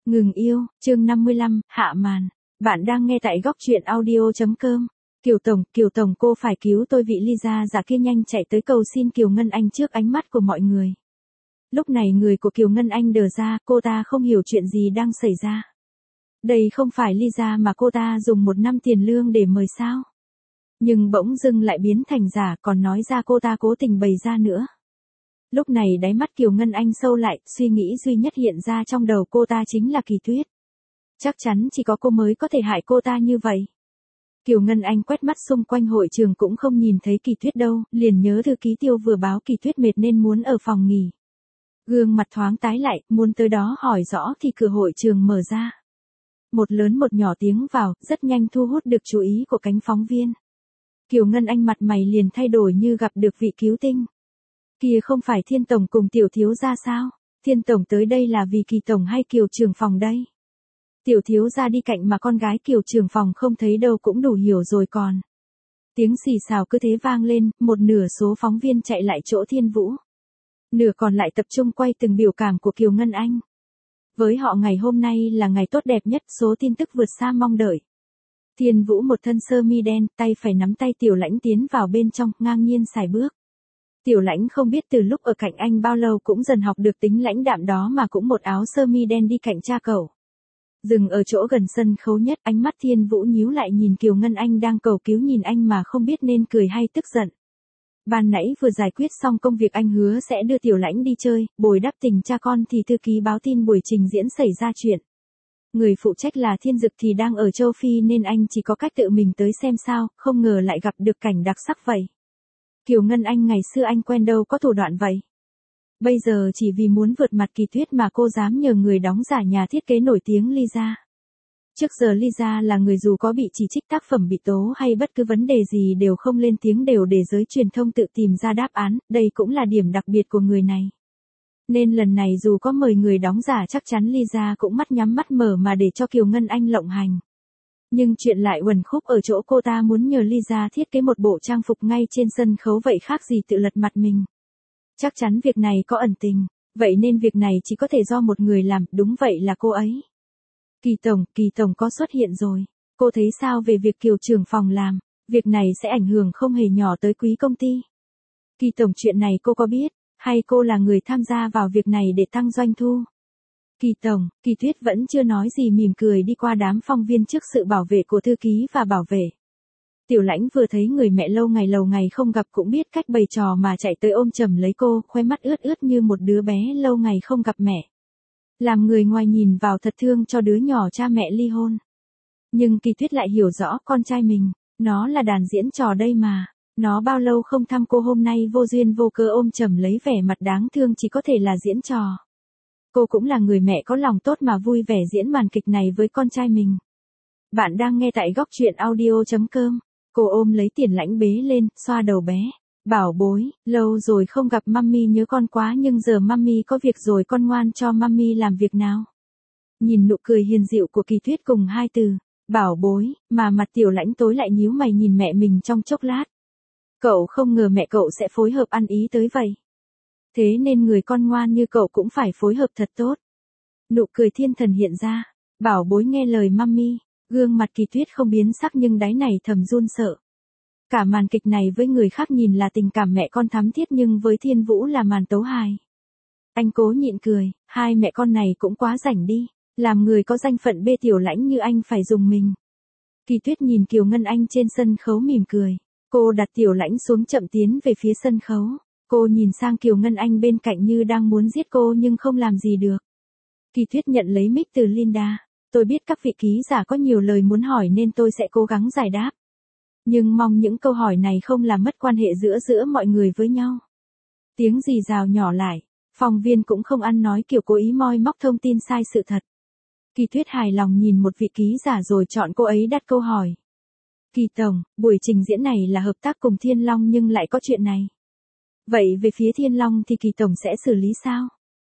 Ngừng yêu, chương 55, hạ màn. Bạn đang nghe tại góc truyện audio.com. Kiều Tổng cô phải cứu tôi, vị Lisa giả kia nhanh chạy tới cầu xin Kiều Ngân Anh trước ánh mắt của mọi người. Lúc này người của Kiều Ngân Anh đờ ra, cô ta không hiểu chuyện gì đang xảy ra. Đây không phải Lisa mà cô ta dùng 1 năm tiền lương để mời sao? Nhưng bỗng dưng lại biến thành giả, còn nói ra cô ta cố tình bày ra nữa. Lúc này đáy mắt Kiều Ngân Anh sâu lại, suy nghĩ duy nhất hiện ra trong đầu cô ta chính là Kỳ Tuyết. Chắc chắn chỉ có cô mới có thể hại cô ta như vậy. Kiều Ngân Anh quét mắt xung quanh hội trường cũng không nhìn thấy Kỳ Tuyết đâu, liền nhớ thư ký Tiêu vừa báo Kỳ Tuyết mệt nên muốn ở phòng nghỉ. Gương mặt thoáng tái lại, muốn tới đó hỏi rõ thì cửa hội trường mở ra. Một lớn một nhỏ tiếng vào, rất nhanh thu hút được chú ý của cánh phóng viên. Kiều Ngân Anh mặt mày liền thay đổi như gặp được vị cứu tinh. Kia không phải Thiên Tổng cùng Tiểu Thiếu gia sao? Thiên Tổng tới đây là vì Kỳ Tổng hay Kiều trưởng phòng đây? Tiểu Thiếu gia đi cạnh mà con gái Kiều trưởng phòng không thấy đâu cũng đủ hiểu rồi còn. Tiếng xì xào cứ thế vang lên, một nửa số phóng viên chạy lại chỗ Thiên Vũ. Nửa còn lại tập trung quay từng biểu cảm của Kiều Ngân Anh. Với họ ngày hôm nay là ngày tốt đẹp nhất, số tin tức vượt xa mong đợi. Thiên Vũ một thân sơ mi đen, tay phải nắm tay Tiểu Lãnh tiến vào bên trong, ngang nhiên sải bước. Tiểu Lãnh không biết từ lúc ở cạnh anh bao lâu cũng dần học được tính lãnh đạm đó mà cũng một áo sơ mi đen đi cạnh cha cậu. Dừng ở chỗ gần sân khấu nhất, ánh mắt Thiên Vũ nhíu lại nhìn Kiều Ngân Anh đang cầu cứu nhìn anh mà không biết nên cười hay tức giận. Ban nãy vừa giải quyết xong công việc anh hứa sẽ đưa Tiểu Lãnh đi chơi, bồi đắp tình cha con thì thư ký báo tin buổi trình diễn xảy ra chuyện. Người phụ trách là Thiên Dực thì đang ở châu Phi nên anh chỉ có cách tự mình tới xem sao, không ngờ lại gặp được cảnh đặc sắc vậy. Kiều Ngân Anh ngày xưa anh quen đâu có thủ đoạn vậy. Bây giờ chỉ vì muốn vượt mặt Kỳ Tuyết mà cô dám nhờ người đóng giả nhà thiết kế nổi tiếng Lisa. Trước giờ Lisa là người dù có bị chỉ trích tác phẩm bị tố hay bất cứ vấn đề gì đều không lên tiếng, đều để giới truyền thông tự tìm ra đáp án, đây cũng là điểm đặc biệt của người này. Nên lần này dù có mời người đóng giả chắc chắn Lisa cũng mắt nhắm mắt mở mà để cho Kiều Ngân Anh lộng hành. Nhưng chuyện lại uẩn khúc ở chỗ cô ta muốn nhờ Lisa thiết kế một bộ trang phục ngay trên sân khấu, vậy khác gì tự lật mặt mình. Chắc chắn việc này có ẩn tình, vậy nên việc này chỉ có thể do một người làm, đúng vậy là cô ấy. Kỳ Tổng có xuất hiện rồi, cô thấy sao về việc Kiều trưởng phòng làm, việc này sẽ ảnh hưởng không hề nhỏ tới quý công ty. Kỳ Tổng, chuyện này cô có biết, hay cô là người tham gia vào việc này để tăng doanh thu? Kỳ Tổng, Kỳ Tuyết vẫn chưa nói gì mỉm cười đi qua đám phóng viên trước sự bảo vệ của thư ký và bảo vệ. Tiểu Lãnh vừa thấy người mẹ lâu ngày không gặp cũng biết cách bày trò mà chạy tới ôm chầm lấy cô, khóe mắt ướt ướt như một đứa bé lâu ngày không gặp mẹ. Làm người ngoài nhìn vào thật thương cho đứa nhỏ cha mẹ ly hôn. Nhưng Kỳ Tuyết lại hiểu rõ con trai mình, nó là đàn diễn trò đây mà. Nó bao lâu không thăm cô, hôm nay vô duyên vô cớ ôm chầm lấy vẻ mặt đáng thương chỉ có thể là diễn trò. Cô cũng là người mẹ có lòng tốt mà vui vẻ diễn màn kịch này với con trai mình. Bạn đang nghe tại góc truyện audio.com. Cô ôm lấy Tiền Lãnh bế lên, xoa đầu bé. Bảo bối, lâu rồi không gặp mummy, nhớ con quá nhưng giờ mummy có việc rồi, con ngoan cho mummy làm việc nào. Nhìn nụ cười hiền dịu của Kỳ Tuyết cùng hai từ, bảo bối, mà mặt Tiểu Lãnh tối lại nhíu mày nhìn mẹ mình trong chốc lát. Cậu không ngờ mẹ cậu sẽ phối hợp ăn ý tới vậy. Thế nên người con ngoan như cậu cũng phải phối hợp thật tốt. Nụ cười thiên thần hiện ra, bảo bối nghe lời mummy. Gương mặt Kỳ Tuyết không biến sắc nhưng đáy này thầm run sợ. Cả màn kịch này với người khác nhìn là tình cảm mẹ con thắm thiết nhưng với Thiên Vũ là màn tấu hài. Anh cố nhịn cười, hai mẹ con này cũng quá rảnh đi, làm người có danh phận bê Tiểu Lãnh như anh phải dùng mình. Kỳ Tuyết nhìn Kiều Ngân Anh trên sân khấu mỉm cười, cô đặt Tiểu Lãnh xuống chậm tiến về phía sân khấu. Cô nhìn sang Kiều Ngân Anh bên cạnh như đang muốn giết cô nhưng không làm gì được. Kỳ Tuyết nhận lấy mic từ Linda. Tôi biết các vị ký giả có nhiều lời muốn hỏi nên tôi sẽ cố gắng giải đáp. Nhưng mong những câu hỏi này không làm mất quan hệ giữa mọi người với nhau. Tiếng rì rào nhỏ lại, phóng viên cũng không ăn nói kiểu cố ý moi móc thông tin sai sự thật. Kỳ Tuyết hài lòng nhìn một vị ký giả rồi chọn cô ấy đặt câu hỏi. Kỳ Tổng, buổi trình diễn này là hợp tác cùng Thiên Long nhưng lại có chuyện này. Vậy về phía Thiên Long thì Kỳ Tổng sẽ xử lý sao?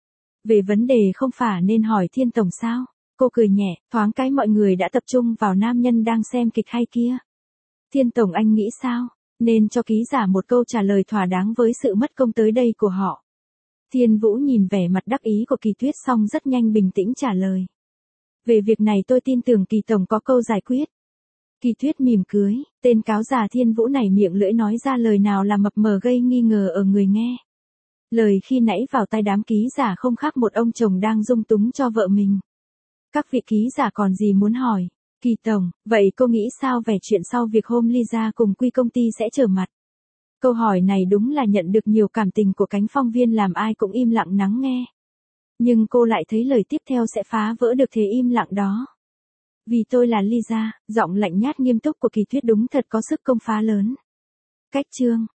Về vấn đề không phải nên hỏi Thiên Tổng sao? Cô cười nhẹ, thoáng cái mọi người đã tập trung vào nam nhân đang xem kịch hay kia. Thiên Tổng anh nghĩ sao? Nên cho ký giả một câu trả lời thỏa đáng với sự mất công tới đây của họ. Thiên Vũ nhìn vẻ mặt đắc ý của Kỳ Tuyết xong rất nhanh bình tĩnh trả lời. Về việc này tôi tin tưởng Kỳ tổng có câu giải quyết. Kỳ Tuyết mỉm cười, tên cáo già Thiên Vũ này miệng lưỡi nói ra lời nào là mập mờ gây nghi ngờ ở người nghe. Lời khi nãy vào tai đám ký giả không khác một ông chồng đang dung túng cho vợ mình. Các vị ký giả còn gì muốn hỏi? Kỳ tổng, vậy cô nghĩ sao về chuyện sau việc hôm Lisa cùng Quy công ty sẽ trở mặt? Câu hỏi này đúng là nhận được nhiều cảm tình của cánh phóng viên làm ai cũng im lặng lắng nghe. Nhưng cô lại thấy lời tiếp theo sẽ phá vỡ được thế im lặng đó. Vì tôi là Lisa, giọng lạnh nhát nghiêm túc của Kỳ Tuyết đúng thật có sức công phá lớn. Cách chương